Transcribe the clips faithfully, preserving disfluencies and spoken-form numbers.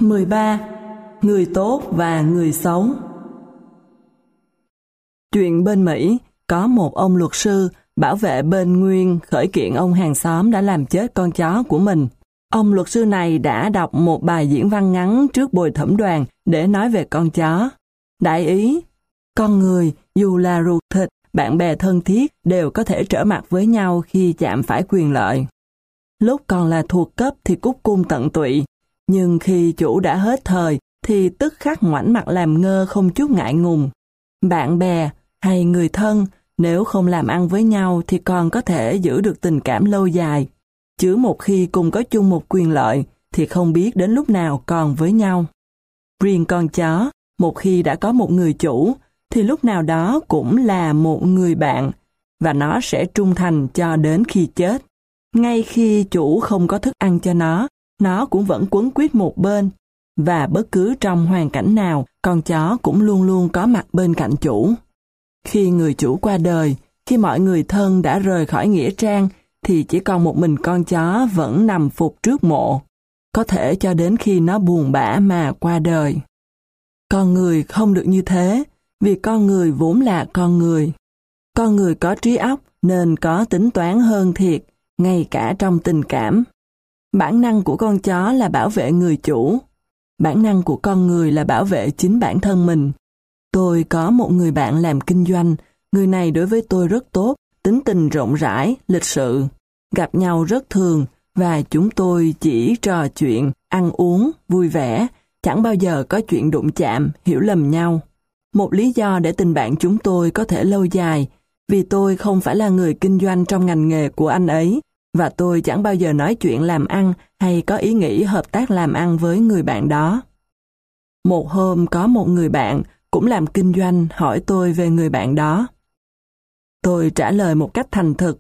mười ba. Người tốt và người xấu. Chuyện bên Mỹ, có một ông luật sư bảo vệ bên Nguyên khởi kiện ông hàng xóm đã làm chết con chó của mình. Ông luật sư này đã đọc một bài diễn văn ngắn trước bồi thẩm đoàn để nói về con chó. Đại ý, con người, dù là ruột thịt, bạn bè thân thiết đều có thể trở mặt với nhau khi chạm phải quyền lợi. Lúc còn là thuộc cấp thì cúc cung tận tụy, nhưng khi chủ đã hết thời thì tức khắc ngoảnh mặt làm ngơ không chút ngại ngùng. Bạn bè hay người thân nếu không làm ăn với nhau thì còn có thể giữ được tình cảm lâu dài, chứ một khi cùng có chung một quyền lợi thì không biết đến lúc nào còn với nhau. Riêng con chó, một khi đã có một người chủ thì lúc nào đó cũng là một người bạn, và nó sẽ trung thành cho đến khi chết. Ngay khi chủ không có thức ăn cho nó, nó cũng vẫn quấn quýt một bên, và bất cứ trong hoàn cảnh nào, con chó cũng luôn luôn có mặt bên cạnh chủ. Khi người chủ qua đời, khi mọi người thân đã rời khỏi nghĩa trang, thì chỉ còn một mình con chó vẫn nằm phục trước mộ, có thể cho đến khi nó buồn bã mà qua đời. Con người không được như thế, vì con người vốn là con người. Con người có trí óc nên có tính toán hơn thiệt, ngay cả trong tình cảm. Bản năng của con chó là bảo vệ người chủ. Bản năng của con người là bảo vệ chính bản thân mình. Tôi có một người bạn làm kinh doanh, người này đối với tôi rất tốt, tính tình rộng rãi, lịch sự. Gặp nhau rất thường, và chúng tôi chỉ trò chuyện, ăn uống, vui vẻ, chẳng bao giờ có chuyện đụng chạm, hiểu lầm nhau. Một lý do để tình bạn chúng tôi có thể lâu dài, vì tôi không phải là người kinh doanh trong ngành nghề của anh ấy, và tôi chẳng bao giờ nói chuyện làm ăn hay có ý nghĩ hợp tác làm ăn với người bạn đó. Một hôm có một người bạn cũng làm kinh doanh hỏi tôi về người bạn đó. Tôi trả lời một cách thành thực.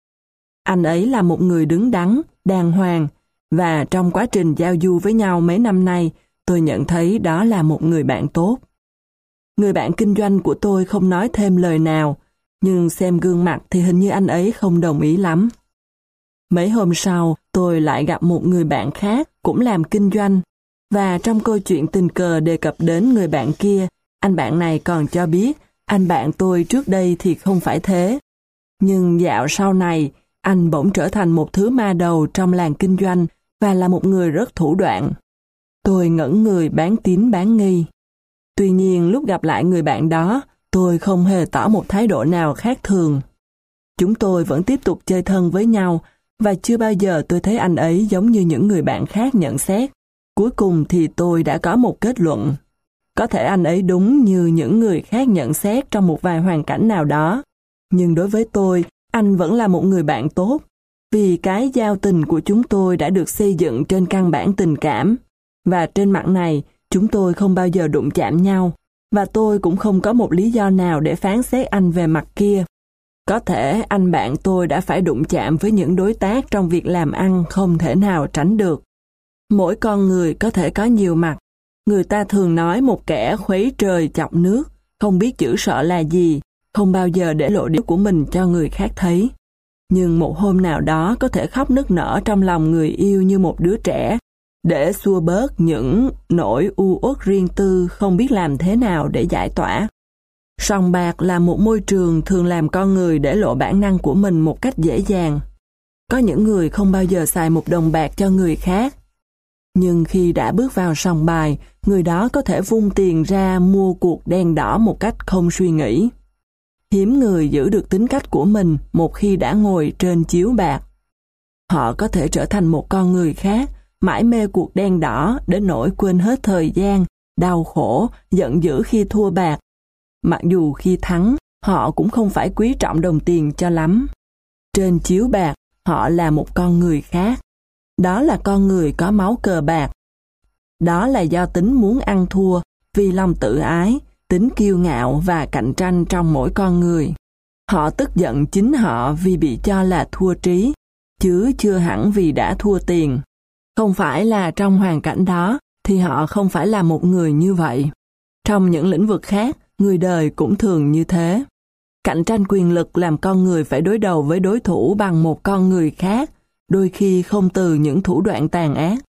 Anh ấy là một người đứng đắn, đàng hoàng, và trong quá trình giao du với nhau mấy năm nay, tôi nhận thấy đó là một người bạn tốt. Người bạn kinh doanh của tôi không nói thêm lời nào, nhưng xem gương mặt thì hình như anh ấy không đồng ý lắm. Mấy hôm sau, tôi lại gặp một người bạn khác cũng làm kinh doanh, và trong câu chuyện tình cờ đề cập đến người bạn kia, anh bạn này còn cho biết anh bạn tôi trước đây thì không phải thế. Nhưng dạo sau này, anh bỗng trở thành một thứ ma đầu trong làng kinh doanh và là một người rất thủ đoạn. Tôi ngẩn người bán tín bán nghi. Tuy nhiên lúc gặp lại người bạn đó, tôi không hề tỏ một thái độ nào khác thường. Chúng tôi vẫn tiếp tục chơi thân với nhau, và chưa bao giờ tôi thấy anh ấy giống như những người bạn khác nhận xét. Cuối cùng thì tôi đã có một kết luận. Có thể anh ấy đúng như những người khác nhận xét trong một vài hoàn cảnh nào đó, nhưng đối với tôi, anh vẫn là một người bạn tốt, vì cái giao tình của chúng tôi đã được xây dựng trên căn bản tình cảm, và trên mặt này, chúng tôi không bao giờ đụng chạm nhau, và tôi cũng không có một lý do nào để phán xét anh về mặt kia. Có thể anh bạn tôi đã phải đụng chạm với những đối tác trong việc làm ăn không thể nào tránh được. Mỗi con người có thể có nhiều mặt. Người ta thường nói một kẻ khuấy trời chọc nước, không biết chữ sợ là gì, không bao giờ để lộ điểm của mình cho người khác thấy. Nhưng một hôm nào đó có thể khóc nức nở trong lòng người yêu như một đứa trẻ, để xua bớt những nỗi u uất riêng tư không biết làm thế nào để giải tỏa. Sòng bạc là một môi trường thường làm con người để lộ bản năng của mình một cách dễ dàng. Có những người không bao giờ xài một đồng bạc cho người khác. Nhưng khi đã bước vào sòng bài, người đó có thể vung tiền ra mua cuộc đen đỏ một cách không suy nghĩ. Hiếm người giữ được tính cách của mình một khi đã ngồi trên chiếu bạc. Họ có thể trở thành một con người khác, mãi mê cuộc đen đỏ đến nỗi quên hết thời gian, đau khổ, giận dữ khi thua bạc. Mặc dù khi thắng, họ cũng không phải quý trọng đồng tiền cho lắm. Trên chiếu bạc, họ là một con người khác. Đó là con người có máu cờ bạc. Đó là do tính muốn ăn thua, vì lòng tự ái, tính kiêu ngạo và cạnh tranh trong mỗi con người. Họ tức giận chính họ vì bị cho là thua trí, chứ chưa hẳn vì đã thua tiền. Không phải là trong hoàn cảnh đó, thì họ không phải là một người như vậy. Trong những lĩnh vực khác, người đời cũng thường như thế. Cạnh tranh quyền lực làm con người phải đối đầu với đối thủ bằng một con người khác, đôi khi không từ những thủ đoạn tàn ác.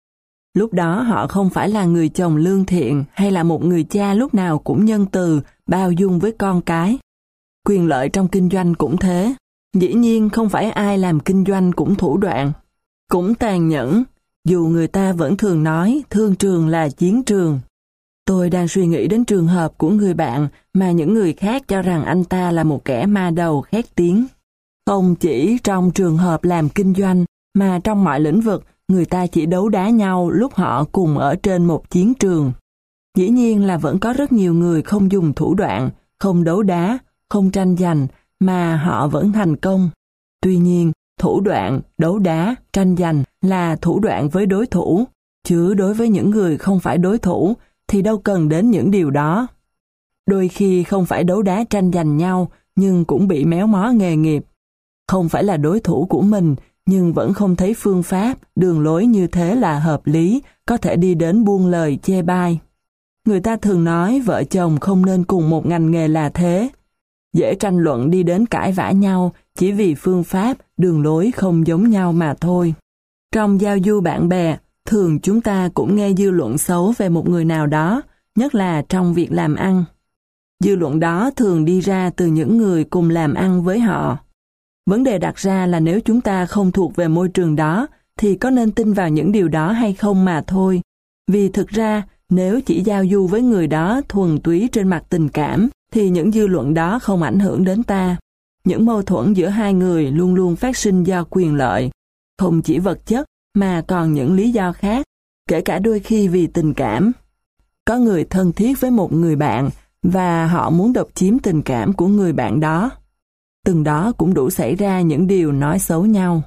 Lúc đó họ không phải là người chồng lương thiện hay là một người cha lúc nào cũng nhân từ, bao dung với con cái. Quyền lợi trong kinh doanh cũng thế. Dĩ nhiên không phải ai làm kinh doanh cũng thủ đoạn, cũng tàn nhẫn, dù người ta vẫn thường nói thương trường là chiến trường. Tôi đang suy nghĩ đến trường hợp của người bạn mà những người khác cho rằng anh ta là một kẻ ma đầu khét tiếng. Không chỉ trong trường hợp làm kinh doanh, mà trong mọi lĩnh vực, người ta chỉ đấu đá nhau lúc họ cùng ở trên một chiến trường. Dĩ nhiên là vẫn có rất nhiều người không dùng thủ đoạn, không đấu đá, không tranh giành, mà họ vẫn thành công. Tuy nhiên, thủ đoạn, đấu đá, tranh giành là thủ đoạn với đối thủ, chứ đối với những người không phải đối thủ thì đâu cần đến những điều đó. Đôi khi không phải đấu đá tranh giành nhau, nhưng cũng bị méo mó nghề nghiệp. Không phải là đối thủ của mình, nhưng vẫn không thấy phương pháp, đường lối như thế là hợp lý, có thể đi đến buông lời chê bai. Người ta thường nói vợ chồng không nên cùng một ngành nghề là thế. Dễ tranh luận đi đến cãi vã nhau chỉ vì phương pháp, đường lối không giống nhau mà thôi. Trong giao du bạn bè, thường chúng ta cũng nghe dư luận xấu về một người nào đó, nhất là trong việc làm ăn. Dư luận đó thường đi ra từ những người cùng làm ăn với họ. Vấn đề đặt ra là nếu chúng ta không thuộc về môi trường đó, thì có nên tin vào những điều đó hay không mà thôi. Vì thực ra, nếu chỉ giao du với người đó thuần túy trên mặt tình cảm, thì những dư luận đó không ảnh hưởng đến ta. Những mâu thuẫn giữa hai người luôn luôn phát sinh do quyền lợi, không chỉ vật chất mà còn những lý do khác, kể cả đôi khi vì tình cảm. Có người thân thiết với một người bạn và họ muốn độc chiếm tình cảm của người bạn đó. Từng đó cũng đủ xảy ra những điều nói xấu nhau.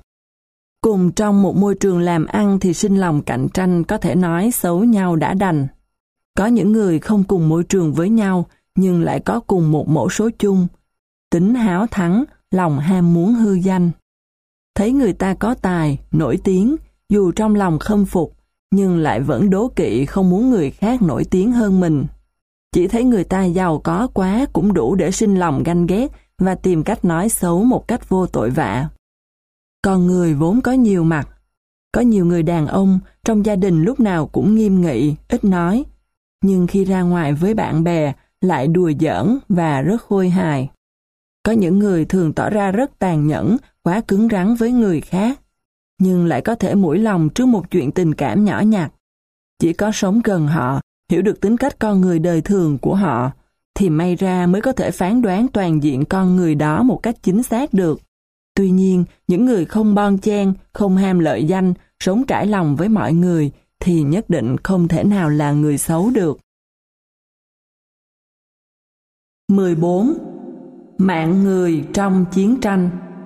Cùng trong một môi trường làm ăn thì sinh lòng cạnh tranh, có thể nói xấu nhau đã đành. Có những người không cùng môi trường với nhau nhưng lại có cùng một mẫu số chung, tính háo thắng, lòng ham muốn hư danh. Thấy người ta có tài, nổi tiếng, dù trong lòng khâm phục, nhưng lại vẫn đố kỵ không muốn người khác nổi tiếng hơn mình. Chỉ thấy người ta giàu có quá cũng đủ để sinh lòng ganh ghét và tìm cách nói xấu một cách vô tội vạ. Con người vốn có nhiều mặt. Có nhiều người đàn ông trong gia đình lúc nào cũng nghiêm nghị, ít nói, nhưng khi ra ngoài với bạn bè lại đùa giỡn và rất khôi hài. Có những người thường tỏ ra rất tàn nhẫn, quá cứng rắn với người khác, nhưng lại có thể mũi lòng trước một chuyện tình cảm nhỏ nhặt. Chỉ có sống gần họ, hiểu được tính cách con người đời thường của họ, thì may ra mới có thể phán đoán toàn diện con người đó một cách chính xác được. Tuy nhiên, những người không bon chen, không ham lợi danh, sống trải lòng với mọi người, thì nhất định không thể nào là người xấu được. mười bốn. Mạng người trong chiến tranh.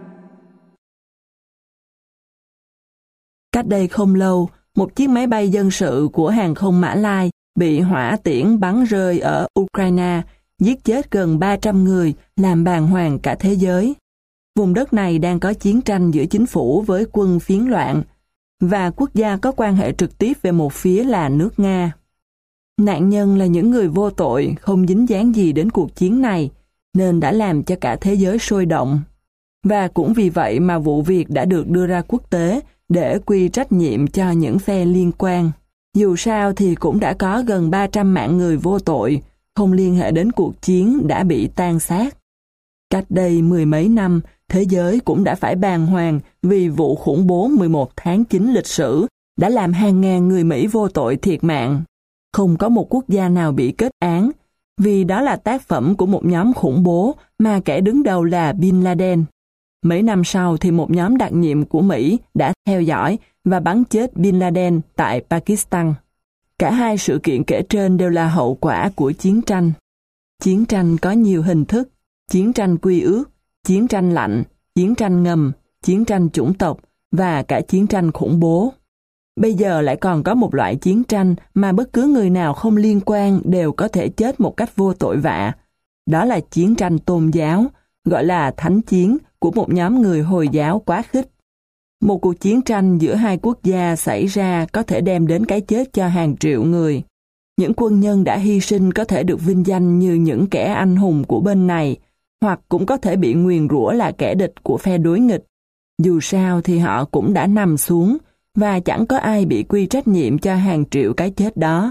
Cách đây không lâu, một chiếc máy bay dân sự của hàng không Mã Lai bị hỏa tiễn bắn rơi ở Ukraine, giết chết gần ba trăm người, làm bàng hoàng cả thế giới. Vùng đất này đang có chiến tranh giữa chính phủ với quân phiến loạn, và quốc gia có quan hệ trực tiếp về một phía là nước Nga. Nạn nhân là những người vô tội, không dính dáng gì đến cuộc chiến này, nên đã làm cho cả thế giới sôi động. Và cũng vì vậy mà vụ việc đã được đưa ra quốc tế để quy trách nhiệm cho những phe liên quan. Dù sao thì cũng đã có gần ba trăm mạng người vô tội, không liên hệ đến cuộc chiến đã bị tàn sát. Cách đây mười mấy năm, thế giới cũng đã phải bàng hoàng vì vụ khủng bố mười một tháng chín lịch sử đã làm hàng ngàn người Mỹ vô tội thiệt mạng. Không có một quốc gia nào bị kết án, vì đó là tác phẩm của một nhóm khủng bố mà kẻ đứng đầu là Bin Laden. Mấy năm sau thì một nhóm đặc nhiệm của Mỹ đã theo dõi và bắn chết Bin Laden tại Pakistan. Cả hai sự kiện kể trên đều là hậu quả của chiến tranh. Chiến tranh có nhiều hình thức: chiến tranh quy ước, chiến tranh lạnh, chiến tranh ngầm, chiến tranh chủng tộc và cả chiến tranh khủng bố. Bây giờ lại còn có một loại chiến tranh mà bất cứ người nào không liên quan đều có thể chết một cách vô tội vạ. Đó là chiến tranh tôn giáo, gọi là thánh chiến của một nhóm người Hồi giáo quá khích. Một cuộc chiến tranh giữa hai quốc gia xảy ra có thể đem đến cái chết cho hàng triệu người. Những quân nhân đã hy sinh có thể được vinh danh như những kẻ anh hùng của bên này, hoặc cũng có thể bị nguyền rủa là kẻ địch của phe đối nghịch. Dù sao thì họ cũng đã nằm xuống, và chẳng có ai bị quy trách nhiệm cho hàng triệu cái chết đó.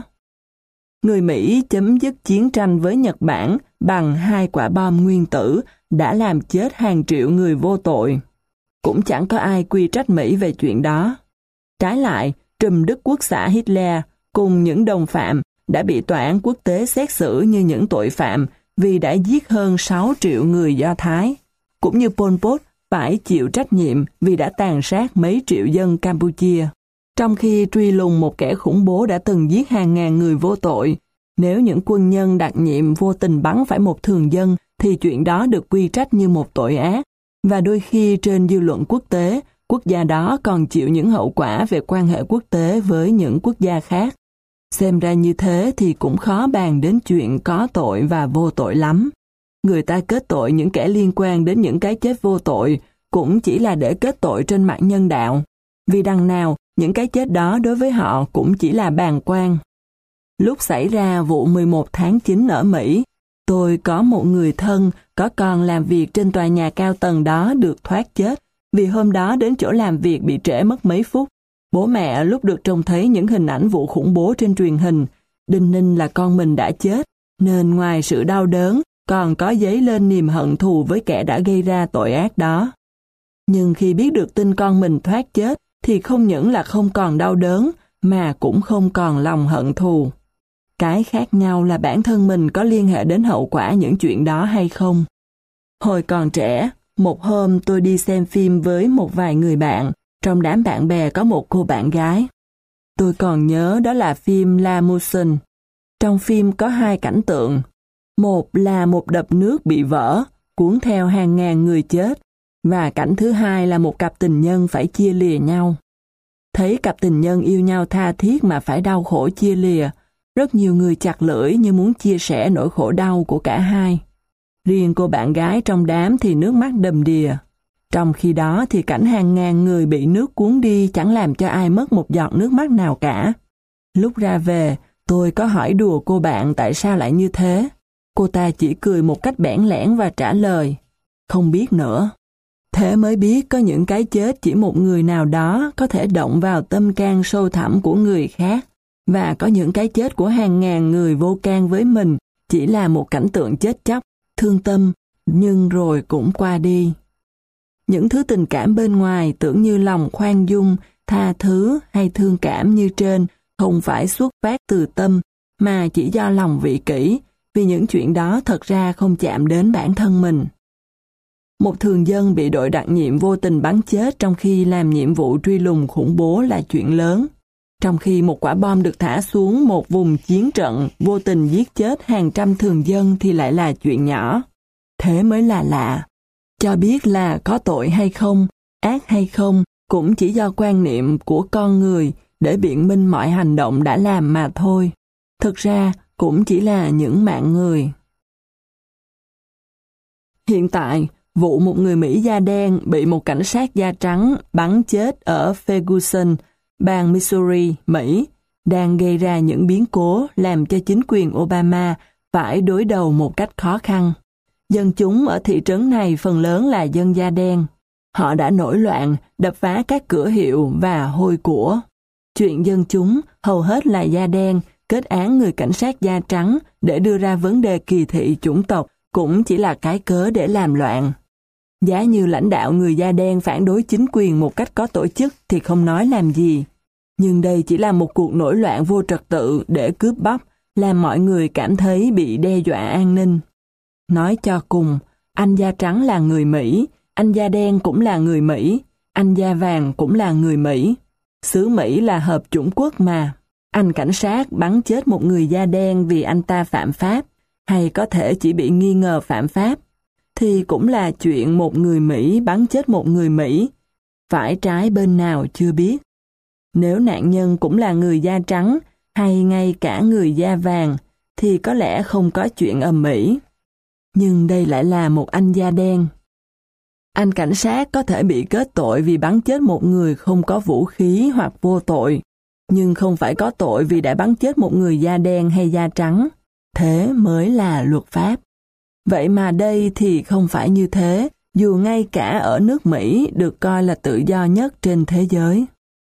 Người Mỹ chấm dứt chiến tranh với Nhật Bản bằng hai quả bom nguyên tử đã làm chết hàng triệu người vô tội. Cũng chẳng có ai quy trách Mỹ về chuyện đó. Trái lại, trùm Đức Quốc xã Hitler cùng những đồng phạm đã bị tòa án quốc tế xét xử như những tội phạm vì đã giết hơn sáu triệu người Do Thái, cũng như Pol Pot phải chịu trách nhiệm vì đã tàn sát mấy triệu dân Campuchia. Trong khi truy lùng một kẻ khủng bố đã từng giết hàng ngàn người vô tội, nếu những quân nhân đặc nhiệm vô tình bắn phải một thường dân thì chuyện đó được quy trách như một tội ác, và đôi khi trên dư luận quốc tế, quốc gia đó còn chịu những hậu quả về quan hệ quốc tế với những quốc gia khác. Xem ra như thế thì cũng khó bàn đến chuyện có tội và vô tội lắm. Người ta kết tội những kẻ liên quan đến những cái chết vô tội cũng chỉ là để kết tội trên mặt nhân đạo, vì đằng nào những cái chết đó đối với họ cũng chỉ là bàng quan. Lúc xảy ra vụ mười một tháng chín ở Mỹ, tôi có một người thân có con làm việc trên tòa nhà cao tầng đó được thoát chết vì hôm đó đến chỗ làm việc bị trễ mất mấy phút. Bố mẹ lúc được trông thấy những hình ảnh vụ khủng bố trên truyền hình, đinh ninh là con mình đã chết, nên ngoài sự đau đớn còn có dấy lên niềm hận thù với kẻ đã gây ra tội ác đó. Nhưng khi biết được tin con mình thoát chết thì không những là không còn đau đớn mà cũng không còn lòng hận thù. Cái khác nhau là bản thân mình có liên hệ đến hậu quả những chuyện đó hay không. Hồi còn trẻ, một hôm tôi đi xem phim với một vài người bạn, trong đám bạn bè có một cô bạn gái. Tôi còn nhớ đó là phim La Mousson. Trong phim có hai cảnh tượng. Một là một đập nước bị vỡ, cuốn theo hàng ngàn người chết, và cảnh thứ hai là một cặp tình nhân phải chia lìa nhau. Thấy cặp tình nhân yêu nhau tha thiết mà phải đau khổ chia lìa, rất nhiều người chặt lưỡi như muốn chia sẻ nỗi khổ đau của cả hai. Riêng cô bạn gái trong đám thì nước mắt đầm đìa. Trong khi đó thì cảnh hàng ngàn người bị nước cuốn đi chẳng làm cho ai mất một giọt nước mắt nào cả. Lúc ra về, tôi có hỏi đùa cô bạn tại sao lại như thế. Cô ta chỉ cười một cách bẽn lẽn và trả lời, không biết nữa. Thế mới biết có những cái chết chỉ một người nào đó có thể động vào tâm can sâu thẳm của người khác, và có những cái chết của hàng ngàn người vô can với mình chỉ là một cảnh tượng chết chóc, thương tâm, nhưng rồi cũng qua đi. Những thứ tình cảm bên ngoài tưởng như lòng khoan dung, tha thứ hay thương cảm như trên không phải xuất phát từ tâm, mà chỉ do lòng vị kỷ, vì những chuyện đó thật ra không chạm đến bản thân mình. Một thường dân bị đội đặc nhiệm vô tình bắn chết trong khi làm nhiệm vụ truy lùng khủng bố là chuyện lớn, trong khi một quả bom được thả xuống một vùng chiến trận vô tình giết chết hàng trăm thường dân thì lại là chuyện nhỏ. Thế mới là lạ. Cho biết là có tội hay không, ác hay không, cũng chỉ do quan niệm của con người để biện minh mọi hành động đã làm mà thôi. Thực ra cũng chỉ là những mạng người. Hiện tại, vụ một người Mỹ da đen bị một cảnh sát da trắng bắn chết ở Ferguson, bang Missouri, Mỹ, đang gây ra những biến cố làm cho chính quyền Obama phải đối đầu một cách khó khăn. Dân chúng ở thị trấn này phần lớn là dân da đen. Họ đã nổi loạn, đập phá các cửa hiệu và hôi của. Chuyện dân chúng hầu hết là da đen, kết án người cảnh sát da trắng để đưa ra vấn đề kỳ thị chủng tộc cũng chỉ là cái cớ để làm loạn. Giá như lãnh đạo người da đen phản đối chính quyền một cách có tổ chức thì không nói làm gì. Nhưng đây chỉ là một cuộc nổi loạn vô trật tự để cướp bóc, làm mọi người cảm thấy bị đe dọa an ninh. Nói cho cùng, anh da trắng là người Mỹ, anh da đen cũng là người Mỹ, anh da vàng cũng là người Mỹ. Xứ Mỹ là hợp chủng quốc mà. Anh cảnh sát bắn chết một người da đen vì anh ta phạm pháp, hay có thể chỉ bị nghi ngờ phạm pháp, thì cũng là chuyện một người Mỹ bắn chết một người Mỹ. Phải trái bên nào chưa biết. Nếu nạn nhân cũng là người da trắng, hay ngay cả người da vàng, thì có lẽ không có chuyện ầm ĩ. Nhưng đây lại là một anh da đen. Anh cảnh sát có thể bị kết tội vì bắn chết một người không có vũ khí hoặc vô tội, nhưng không phải có tội vì đã bắn chết một người da đen hay da trắng. Thế mới là luật pháp. Vậy mà đây thì không phải như thế, dù ngay cả ở nước Mỹ được coi là tự do nhất trên thế giới.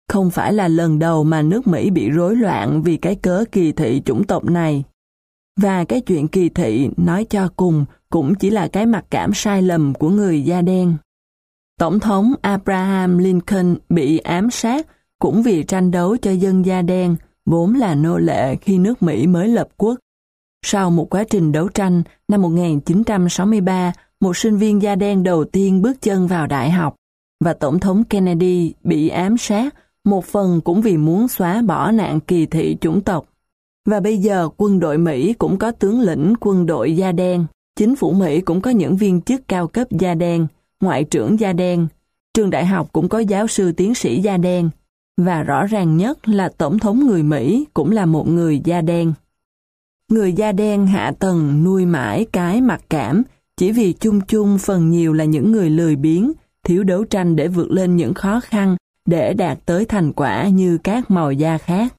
Không phải là lần đầu mà nước Mỹ bị rối loạn vì cái cớ kỳ thị chủng tộc này. Và cái chuyện kỳ thị nói cho cùng cũng chỉ là cái mặc cảm sai lầm của người da đen. Tổng thống Abraham Lincoln bị ám sát cũng vì tranh đấu cho dân da đen, vốn là nô lệ khi nước Mỹ mới lập quốc. Sau một quá trình đấu tranh, năm một nghìn chín trăm sáu mươi ba, một sinh viên da đen đầu tiên bước chân vào đại học, và Tổng thống Kennedy bị ám sát, một phần cũng vì muốn xóa bỏ nạn kỳ thị chủng tộc. Và bây giờ quân đội Mỹ cũng có tướng lĩnh quân đội da đen, chính phủ Mỹ cũng có những viên chức cao cấp da đen, ngoại trưởng da đen, trường đại học cũng có giáo sư tiến sĩ da đen, và rõ ràng nhất là Tổng thống người Mỹ cũng là một người da đen. Người da đen hạ tầng nuôi mãi cái mặc cảm, chỉ vì chung chung phần nhiều là những người lười biếng, thiếu đấu tranh để vượt lên những khó khăn, để đạt tới thành quả như các màu da khác.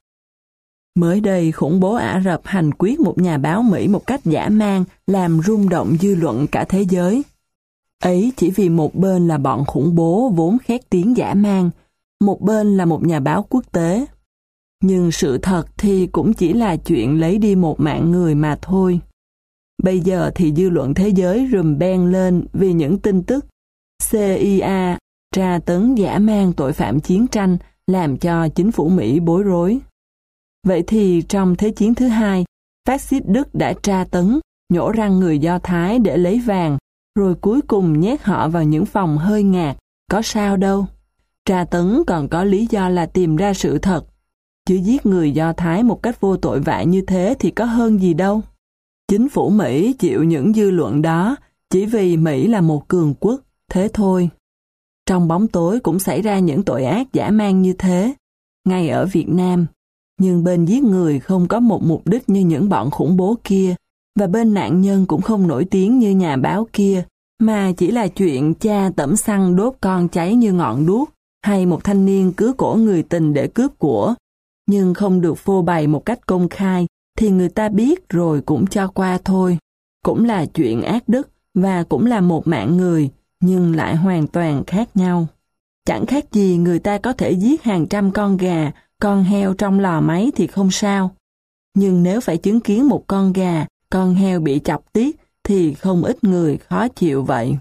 Mới đây, khủng bố Ả Rập hành quyết một nhà báo Mỹ một cách dã man, làm rung động dư luận cả thế giới. Ấy chỉ vì một bên là bọn khủng bố vốn khét tiếng dã man, một bên là một nhà báo quốc tế. Nhưng sự thật thì cũng chỉ là chuyện lấy đi một mạng người mà thôi. Bây giờ thì dư luận thế giới rùm beng lên vì những tin tức xê i a tra tấn dã man tội phạm chiến tranh làm cho chính phủ Mỹ bối rối. Vậy thì trong Thế chiến thứ hai, phát xít Đức đã tra tấn, nhổ răng người Do Thái để lấy vàng, rồi cuối cùng nhét họ vào những phòng hơi ngạt, có sao đâu. Tra tấn còn có lý do là tìm ra sự thật, chứ giết người Do Thái một cách vô tội vạ như thế thì có hơn gì đâu. Chính phủ Mỹ chịu những dư luận đó chỉ vì Mỹ là một cường quốc, thế thôi. Trong bóng tối cũng xảy ra những tội ác dã man như thế, ngay ở Việt Nam. Nhưng bên giết người không có một mục đích như những bọn khủng bố kia, và bên nạn nhân cũng không nổi tiếng như nhà báo kia, mà chỉ là chuyện cha tẩm xăng đốt con cháy như ngọn đuốc, hay một thanh niên cứa cổ người tình để cướp của, nhưng không được phô bày một cách công khai, thì người ta biết rồi cũng cho qua thôi. Cũng là chuyện ác đức, và cũng là một mạng người, nhưng lại hoàn toàn khác nhau. Chẳng khác gì người ta có thể giết hàng trăm con gà, con heo trong lò máy thì không sao. Nhưng nếu phải chứng kiến một con gà, con heo bị chọc tiết, thì không ít người khó chịu vậy.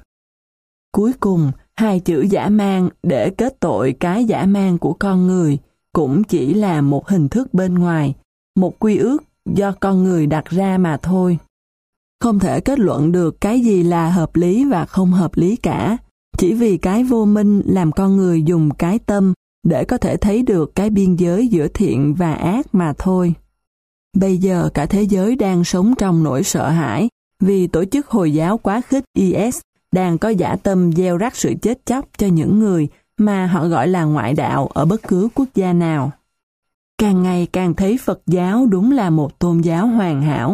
Cuối cùng, hai chữ dã man để kết tội cái dã man của con người cũng chỉ là một hình thức bên ngoài, một quy ước do con người đặt ra mà thôi. Không thể kết luận được cái gì là hợp lý và không hợp lý cả, chỉ vì cái vô minh làm con người dùng cái tâm để có thể thấy được cái biên giới giữa thiện và ác mà thôi. Bây giờ cả thế giới đang sống trong nỗi sợ hãi vì tổ chức Hồi giáo quá khích i ét đang có dã tâm gieo rắc sự chết chóc cho những người mà họ gọi là ngoại đạo ở bất cứ quốc gia nào. Càng ngày càng thấy Phật giáo đúng là một tôn giáo hoàn hảo.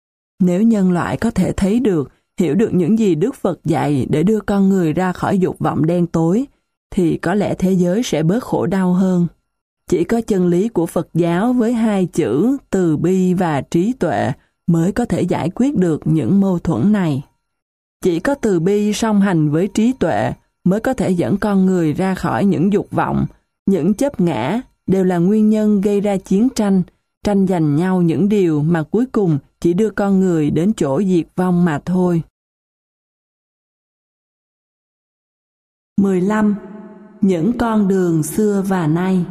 Nếu nhân loại có thể thấy được, hiểu được những gì Đức Phật dạy để đưa con người ra khỏi dục vọng đen tối, thì có lẽ thế giới sẽ bớt khổ đau hơn. Chỉ có chân lý của Phật giáo với hai chữ từ bi và trí tuệ mới có thể giải quyết được những mâu thuẫn này. Chỉ có từ bi song hành với trí tuệ mới có thể dẫn con người ra khỏi những dục vọng, những chấp ngã đều là nguyên nhân gây ra chiến tranh, tranh giành nhau những điều mà cuối cùng chỉ đưa con người đến chỗ diệt vong mà thôi. mười lăm. Những con đường xưa và nay.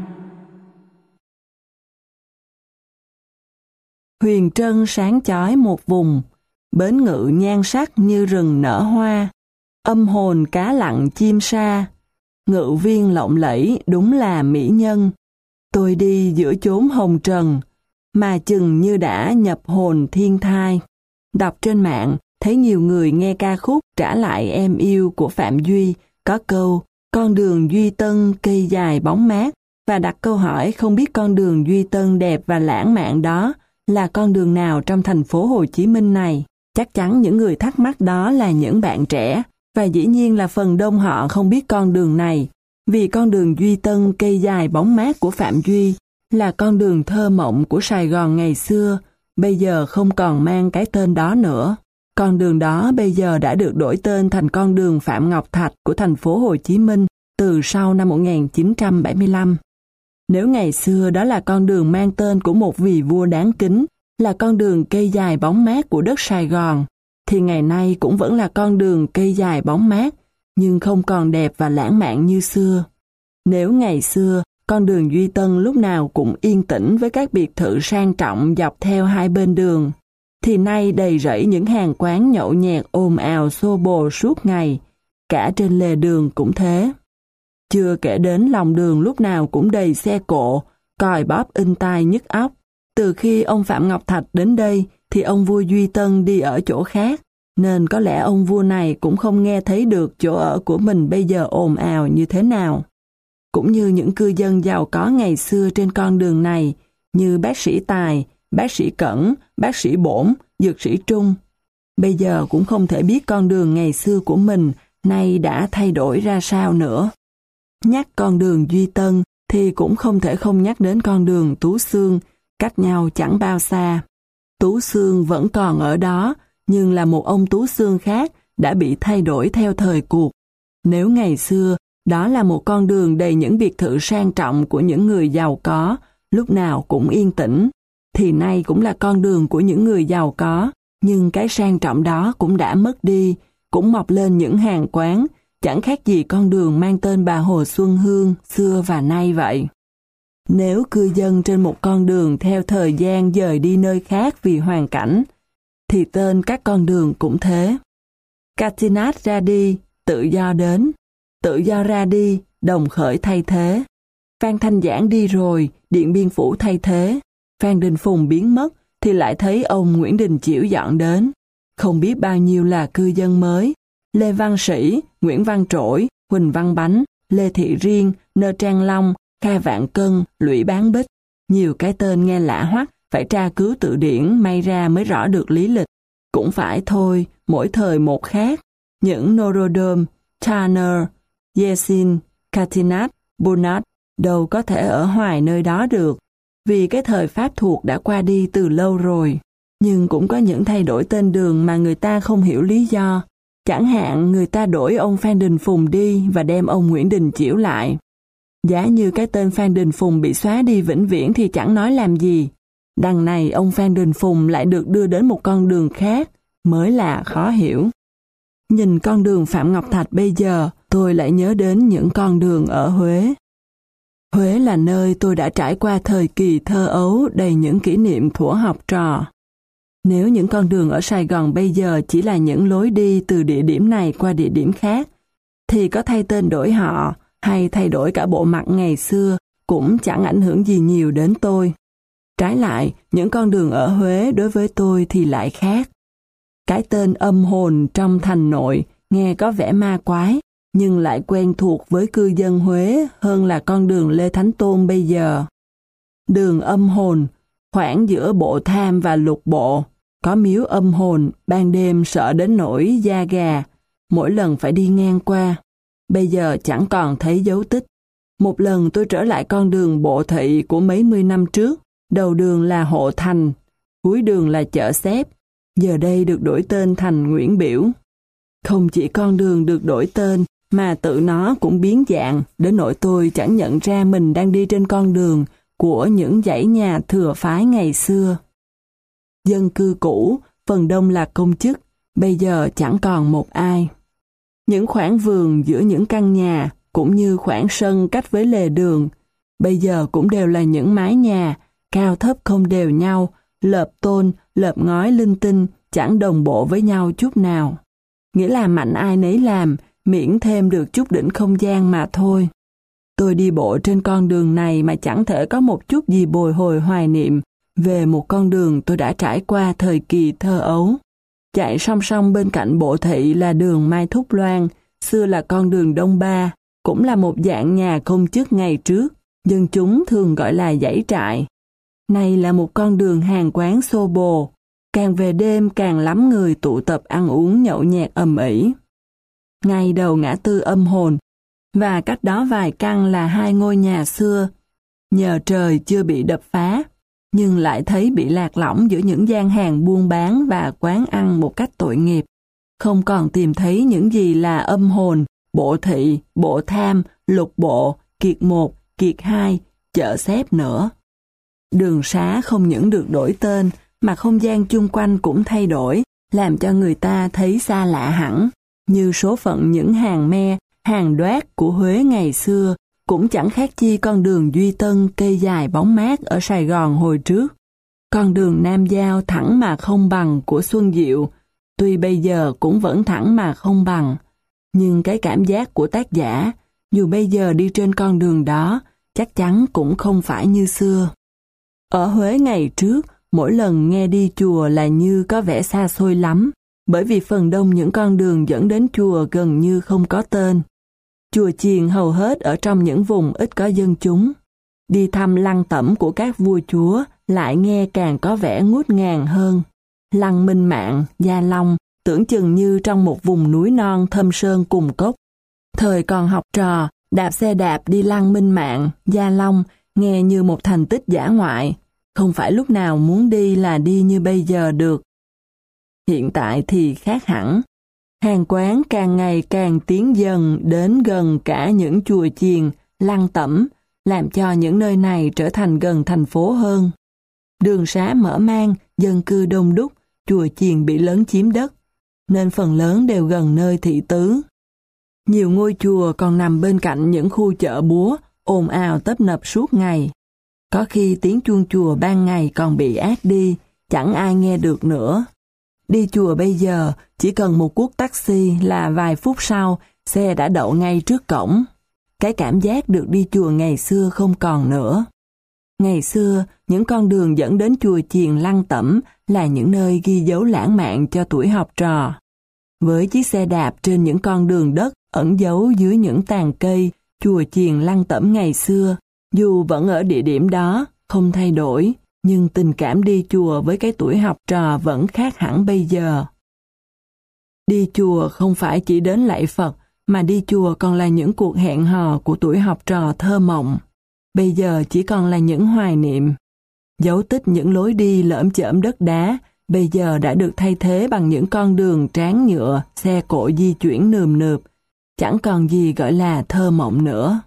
Huyền trân sáng chói một vùng, bến ngự nhan sắc như rừng nở hoa, âm hồn cá lặn chim sa, ngự viên lộng lẫy đúng là mỹ nhân. Tôi đi giữa chốn hồng trần, mà chừng như đã nhập hồn thiên thai. Đọc trên mạng, thấy nhiều người nghe ca khúc Trả lại em yêu của Phạm Duy, có câu con đường Duy Tân cây dài bóng mát, và đặt câu hỏi không biết con đường Duy Tân đẹp và lãng mạn đó là con đường nào trong thành phố Hồ Chí Minh này. Chắc chắn những người thắc mắc đó là những bạn trẻ, và dĩ nhiên là phần đông họ không biết con đường này, vì con đường Duy Tân cây dài bóng mát của Phạm Duy là con đường thơ mộng của Sài Gòn ngày xưa, bây giờ không còn mang cái tên đó nữa. Con đường đó bây giờ đã được đổi tên thành con đường Phạm Ngọc Thạch của thành phố Hồ Chí Minh từ sau năm một nghìn chín trăm bảy mươi lăm. Nếu ngày xưa đó là con đường mang tên của một vị vua đáng kính, là con đường cây dài bóng mát của đất Sài Gòn, thì ngày nay cũng vẫn là con đường cây dài bóng mát, nhưng không còn đẹp và lãng mạn như xưa. Nếu ngày xưa, con đường Duy Tân lúc nào cũng yên tĩnh với các biệt thự sang trọng dọc theo hai bên đường, thì nay đầy rẫy những hàng quán nhậu nhẹt ồn ào xô bồ suốt ngày, cả trên lề đường cũng thế. Chưa kể đến lòng đường lúc nào cũng đầy xe cộ, còi bóp inh tai nhức óc. Từ khi ông Phạm Ngọc Thạch đến đây thì ông vua Duy Tân đi ở chỗ khác, nên có lẽ ông vua này cũng không nghe thấy được chỗ ở của mình bây giờ ồn ào như thế nào. Cũng như những cư dân giàu có ngày xưa trên con đường này, như bác sĩ Tài, bác sĩ Cẩn, bác sĩ Bổn, dược sĩ Trung. Bây giờ cũng không thể biết con đường ngày xưa của mình nay đã thay đổi ra sao nữa. Nhắc con đường Duy Tân thì cũng không thể không nhắc đến con đường Tú Xương, cách nhau chẳng bao xa. Tú Xương vẫn còn ở đó, nhưng là một ông Tú Xương khác đã bị thay đổi theo thời cuộc. Nếu ngày xưa, đó là một con đường đầy những biệt thự sang trọng của những người giàu có, lúc nào cũng yên tĩnh, thì nay cũng là con đường của những người giàu có, nhưng cái sang trọng đó cũng đã mất đi, cũng mọc lên những hàng quán, chẳng khác gì con đường mang tên bà Hồ Xuân Hương xưa và nay vậy. Nếu cư dân trên một con đường theo thời gian dời đi nơi khác vì hoàn cảnh, thì tên các con đường cũng thế. Catinat ra đi, tự do đến. Tự do ra đi, Đồng Khởi thay thế. Phan Thanh Giảng đi rồi, Điện Biên Phủ thay thế. Phan Đình Phùng biến mất, thì lại thấy ông Nguyễn Đình Chiểu dọn đến. Không biết bao nhiêu là cư dân mới. Lê Văn Sĩ, Nguyễn Văn Trỗi, Huỳnh Văn Bánh, Lê Thị Riêng, Nơ Trang Long, Kha Vạn Cân, Lũy Bán Bích. Nhiều cái tên nghe lạ hoắc, phải tra cứu từ điển may ra mới rõ được lý lịch. Cũng phải thôi, mỗi thời một khác. Những Norodom, Turner, Yeltsin, Catinat, Bonat đâu có thể ở hoài nơi đó được, vì cái thời Pháp thuộc đã qua đi từ lâu rồi. Nhưng cũng có những thay đổi tên đường mà người ta không hiểu lý do. Chẳng hạn người ta đổi ông Phan Đình Phùng đi và đem ông Nguyễn Đình Chiểu lại. Giả như cái tên Phan Đình Phùng bị xóa đi vĩnh viễn thì chẳng nói làm gì. Đằng này ông Phan Đình Phùng lại được đưa đến một con đường khác, mới là khó hiểu. Nhìn con đường Phạm Ngọc Thạch bây giờ, tôi lại nhớ đến những con đường ở Huế. Huế là nơi tôi đã trải qua thời kỳ thơ ấu đầy những kỷ niệm thuở học trò. Nếu những con đường ở Sài Gòn bây giờ chỉ là những lối đi từ địa điểm này qua địa điểm khác, thì có thay tên đổi họ hay thay đổi cả bộ mặt ngày xưa cũng chẳng ảnh hưởng gì nhiều đến tôi. Trái lại, những con đường ở Huế đối với tôi thì lại khác. Cái tên âm hồn trong thành nội nghe có vẻ ma quái, nhưng lại quen thuộc với cư dân Huế hơn là con đường Lê Thánh Tôn bây giờ. Đường âm hồn, khoảng giữa bộ tham và lục bộ, có miếu âm hồn, ban đêm sợ đến nỗi da gà, mỗi lần phải đi ngang qua. Bây giờ chẳng còn thấy dấu tích. Một lần tôi trở lại con đường bộ thị của mấy mươi năm trước, đầu đường là Hộ Thành, cuối đường là chợ Xếp, giờ đây được đổi tên thành Nguyễn Biểu. Không chỉ con đường được đổi tên, mà tự nó cũng biến dạng, đến nỗi tôi chẳng nhận ra mình đang đi trên con đường của những dãy nhà thừa phái ngày xưa. Dân cư cũ, phần đông là công chức, bây giờ chẳng còn một ai. Những khoảng vườn giữa những căn nhà, cũng như khoảng sân cách với lề đường, bây giờ cũng đều là những mái nhà, cao thấp không đều nhau, lợp tôn, lợp ngói linh tinh, chẳng đồng bộ với nhau chút nào. Nghĩa là mạnh ai nấy làm, miễn thêm được chút đỉnh không gian mà thôi. Tôi đi bộ trên con đường này mà chẳng thể có một chút gì bồi hồi hoài niệm về một con đường tôi đã trải qua thời kỳ thơ ấu. Chạy song song bên cạnh bộ thị là đường Mai Thúc Loan, xưa là con đường Đông Ba, cũng là một dạng nhà công chức ngày trước, dân chúng thường gọi là dãy trại. Này là một con đường hàng quán xô bồ, càng về đêm càng lắm người tụ tập ăn uống nhậu nhẹt ầm ĩ. Ngay đầu ngã tư Âm Hồn, và cách đó vài căn là hai ngôi nhà xưa, nhờ trời chưa bị đập phá, nhưng lại thấy bị lạc lõng giữa những gian hàng buôn bán và quán ăn một cách tội nghiệp. Không còn tìm thấy những gì là Âm Hồn, bộ thị, bộ tham, lục bộ, kiệt một, kiệt hai, chợ xếp nữa. Đường xá không những được đổi tên, mà không gian chung quanh cũng thay đổi, làm cho người ta thấy xa lạ hẳn, như số phận những hàng me, hàng đoát của Huế ngày xưa, cũng chẳng khác chi con đường Duy Tân cây dài bóng mát ở Sài Gòn hồi trước. Con đường Nam Giao thẳng mà không bằng của Xuân Diệu, tuy bây giờ cũng vẫn thẳng mà không bằng, nhưng cái cảm giác của tác giả, dù bây giờ đi trên con đường đó, chắc chắn cũng không phải như xưa. Ở Huế ngày trước, mỗi lần nghe đi chùa là như có vẻ xa xôi lắm, bởi vì phần đông những con đường dẫn đến chùa gần như không có tên. Chùa chiền hầu hết ở trong những vùng ít có dân chúng. Đi thăm lăng tẩm của các vua chúa lại nghe càng có vẻ ngút ngàn hơn. Lăng Minh Mạng, Gia Long tưởng chừng như trong một vùng núi non thâm sơn cùng cốc. Thời còn học trò, đạp xe đạp đi Lăng Minh Mạng, Gia Long nghe như một thành tích dã ngoại. Không phải lúc nào muốn đi là đi như bây giờ được. Hiện tại thì khác hẳn. Hàng quán càng ngày càng tiến dần đến gần cả những chùa chiền, lăng tẩm, làm cho những nơi này trở thành gần thành phố hơn. Đường xá mở mang, dân cư đông đúc, chùa chiền bị lấn chiếm đất, nên phần lớn đều gần nơi thị tứ. Nhiều ngôi chùa còn nằm bên cạnh những khu chợ búa, ồn ào tấp nập suốt ngày. Có khi tiếng chuông chùa ban ngày còn bị át đi, chẳng ai nghe được nữa. Đi chùa bây giờ, chỉ cần một cuốc taxi là vài phút sau, xe đã đậu ngay trước cổng. Cái cảm giác được đi chùa ngày xưa không còn nữa. Ngày xưa, những con đường dẫn đến chùa chiền lăng tẩm là những nơi ghi dấu lãng mạn cho tuổi học trò. Với chiếc xe đạp trên những con đường đất ẩn giấu dưới những tàn cây, chùa chiền lăng tẩm ngày xưa, dù vẫn ở địa điểm đó, không thay đổi, nhưng tình cảm đi chùa với cái tuổi học trò vẫn khác hẳn bây giờ. Đi chùa không phải chỉ đến lạy Phật, mà đi chùa còn là những cuộc hẹn hò của tuổi học trò thơ mộng. Bây giờ chỉ còn là những hoài niệm. Dấu tích những lối đi lởm chởm đất đá, bây giờ đã được thay thế bằng những con đường tráng nhựa, xe cộ di chuyển nườm nượp. Chẳng còn gì gọi là thơ mộng nữa.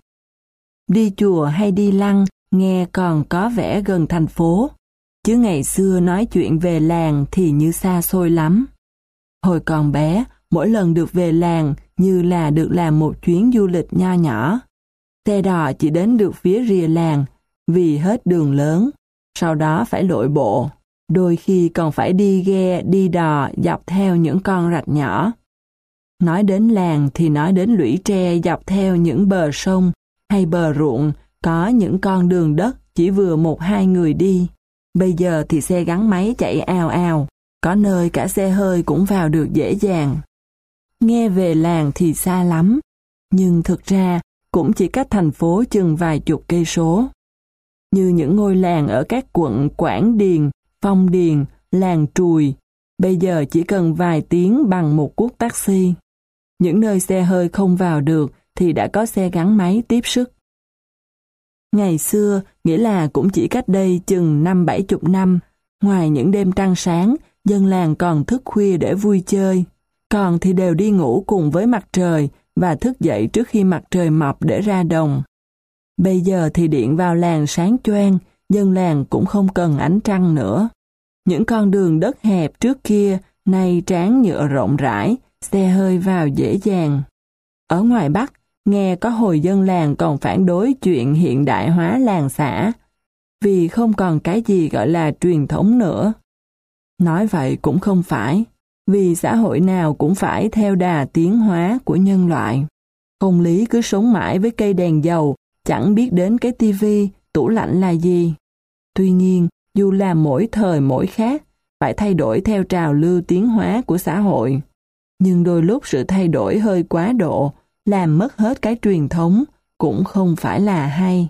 Đi chùa hay đi lăng, nghe còn có vẻ gần thành phố. Chứ ngày xưa nói chuyện về làng thì như xa xôi lắm. Hồi còn bé, mỗi lần được về làng như là được làm một chuyến du lịch nho nhỏ. Xe đò chỉ đến được phía rìa làng, vì hết đường lớn, sau đó phải lội bộ. Đôi khi còn phải đi ghe, đi đò dọc theo những con rạch nhỏ. Nói đến làng thì nói đến lũy tre dọc theo những bờ sông hay bờ ruộng, có những con đường đất chỉ vừa một hai người đi. Bây giờ thì xe gắn máy chạy ào ào, có nơi cả xe hơi cũng vào được dễ dàng. Nghe về làng thì xa lắm, nhưng thực ra cũng chỉ cách thành phố chừng vài chục cây số. Như những ngôi làng ở các quận Quảng Điền, Phong Điền, làng Trùi, bây giờ chỉ cần vài tiếng bằng một cuốc taxi. Những nơi xe hơi không vào được thì đã có xe gắn máy tiếp sức. Ngày xưa, nghĩa là cũng chỉ cách đây chừng năm bảy chục năm, ngoài những đêm trăng sáng, dân làng còn thức khuya để vui chơi. Còn thì đều đi ngủ cùng với mặt trời và thức dậy trước khi mặt trời mọc để ra đồng. Bây giờ thì điện vào làng sáng choang, dân làng cũng không cần ánh trăng nữa. Những con đường đất hẹp trước kia, nay tráng nhựa rộng rãi, xe hơi vào dễ dàng. Ở ngoài Bắc, nghe có hồi dân làng còn phản đối chuyện hiện đại hóa làng xã, vì không còn cái gì gọi là truyền thống nữa. Nói vậy cũng không phải, vì xã hội nào cũng phải theo đà tiến hóa của nhân loại. Không lý cứ sống mãi với cây đèn dầu, chẳng biết đến cái tivi, tủ lạnh là gì. Tuy nhiên, dù là mỗi thời mỗi khác, phải thay đổi theo trào lưu tiến hóa của xã hội. Nhưng đôi lúc sự thay đổi hơi quá độ, làm mất hết cái truyền thống, cũng không phải là hay.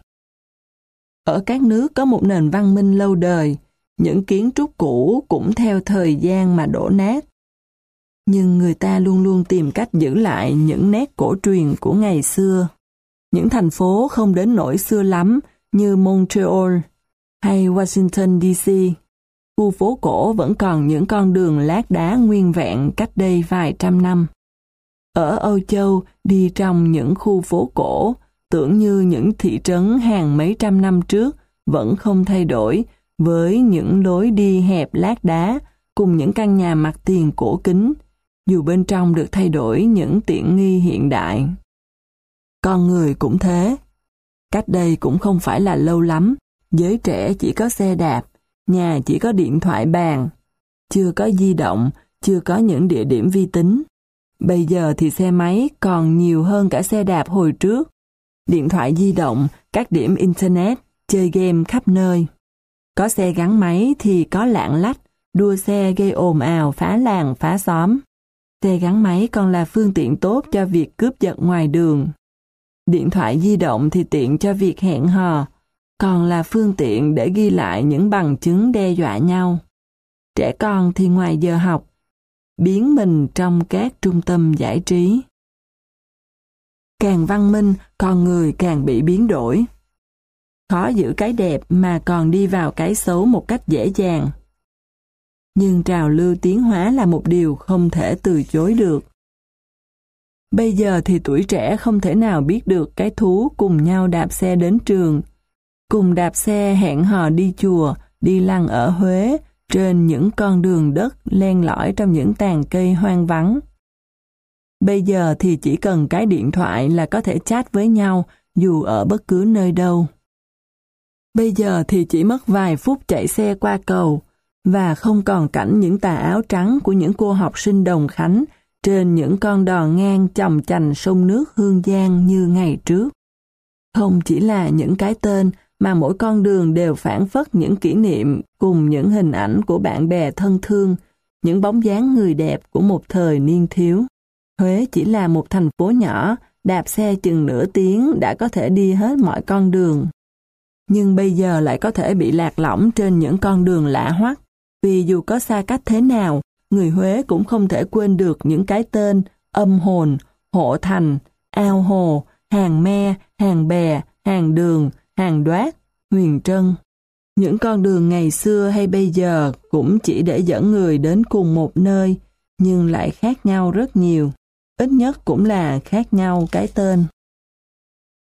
Ở các nước có một nền văn minh lâu đời, những kiến trúc cũ cũng theo thời gian mà đổ nát. Nhưng người ta luôn luôn tìm cách giữ lại những nét cổ truyền của ngày xưa. Những thành phố không đến nỗi xưa lắm như Montreal hay Washington đê xê, khu phố cổ vẫn còn những con đường lát đá nguyên vẹn cách đây vài trăm năm. Ở Âu Châu, đi trong những khu phố cổ, tưởng như những thị trấn hàng mấy trăm năm trước vẫn không thay đổi, với những lối đi hẹp lát đá cùng những căn nhà mặt tiền cổ kính, dù bên trong được thay đổi những tiện nghi hiện đại. Con người cũng thế. Cách đây cũng không phải là lâu lắm, giới trẻ chỉ có xe đạp, nhà chỉ có điện thoại bàn, chưa có di động, chưa có những địa điểm vi tính. Bây giờ thì xe máy còn nhiều hơn cả xe đạp hồi trước. Điện thoại di động, các điểm internet, chơi game khắp nơi. Có xe gắn máy thì có lạng lách, đua xe gây ồn ào phá làng phá xóm. Xe gắn máy còn là phương tiện tốt cho việc cướp giật ngoài đường. Điện thoại di động thì tiện cho việc hẹn hò, còn là phương tiện để ghi lại những bằng chứng đe dọa nhau. Trẻ con thì ngoài giờ học, biến mình trong các trung tâm giải trí. Càng văn minh, con người càng bị biến đổi. Khó giữ cái đẹp mà còn đi vào cái xấu một cách dễ dàng. Nhưng trào lưu tiến hóa là một điều không thể từ chối được. Bây giờ thì tuổi trẻ không thể nào biết được cái thú cùng nhau đạp xe đến trường, cùng đạp xe hẹn hò đi chùa, đi lăng ở Huế, trên những con đường đất len lỏi trong những tàn cây hoang vắng. Bây giờ thì chỉ cần cái điện thoại là có thể chat với nhau dù ở bất cứ nơi đâu. Bây giờ thì chỉ mất vài phút chạy xe qua cầu, và không còn cảnh những tà áo trắng của những cô học sinh Đồng Khánh trên những con đò ngang chòng chành sông nước Hương Giang như ngày trước. Không chỉ là những cái tên mà mỗi con đường đều phảng phất những kỷ niệm cùng những hình ảnh của bạn bè thân thương, những bóng dáng người đẹp của một thời niên thiếu. Huế chỉ là một thành phố nhỏ, đạp xe chừng nửa tiếng đã có thể đi hết mọi con đường. Nhưng bây giờ lại có thể bị lạc lõng trên những con đường lạ hoắc, vì dù có xa cách thế nào, người Huế cũng không thể quên được những cái tên Âm Hồn, Hộ Thành, Ao Hồ, Hàng Me, Hàng Bè, Hàng Đường, Hàng Đoát, Huyền Trân. Những con đường ngày xưa hay bây giờ cũng chỉ để dẫn người đến cùng một nơi, nhưng lại khác nhau rất nhiều. Ít nhất cũng là khác nhau cái tên.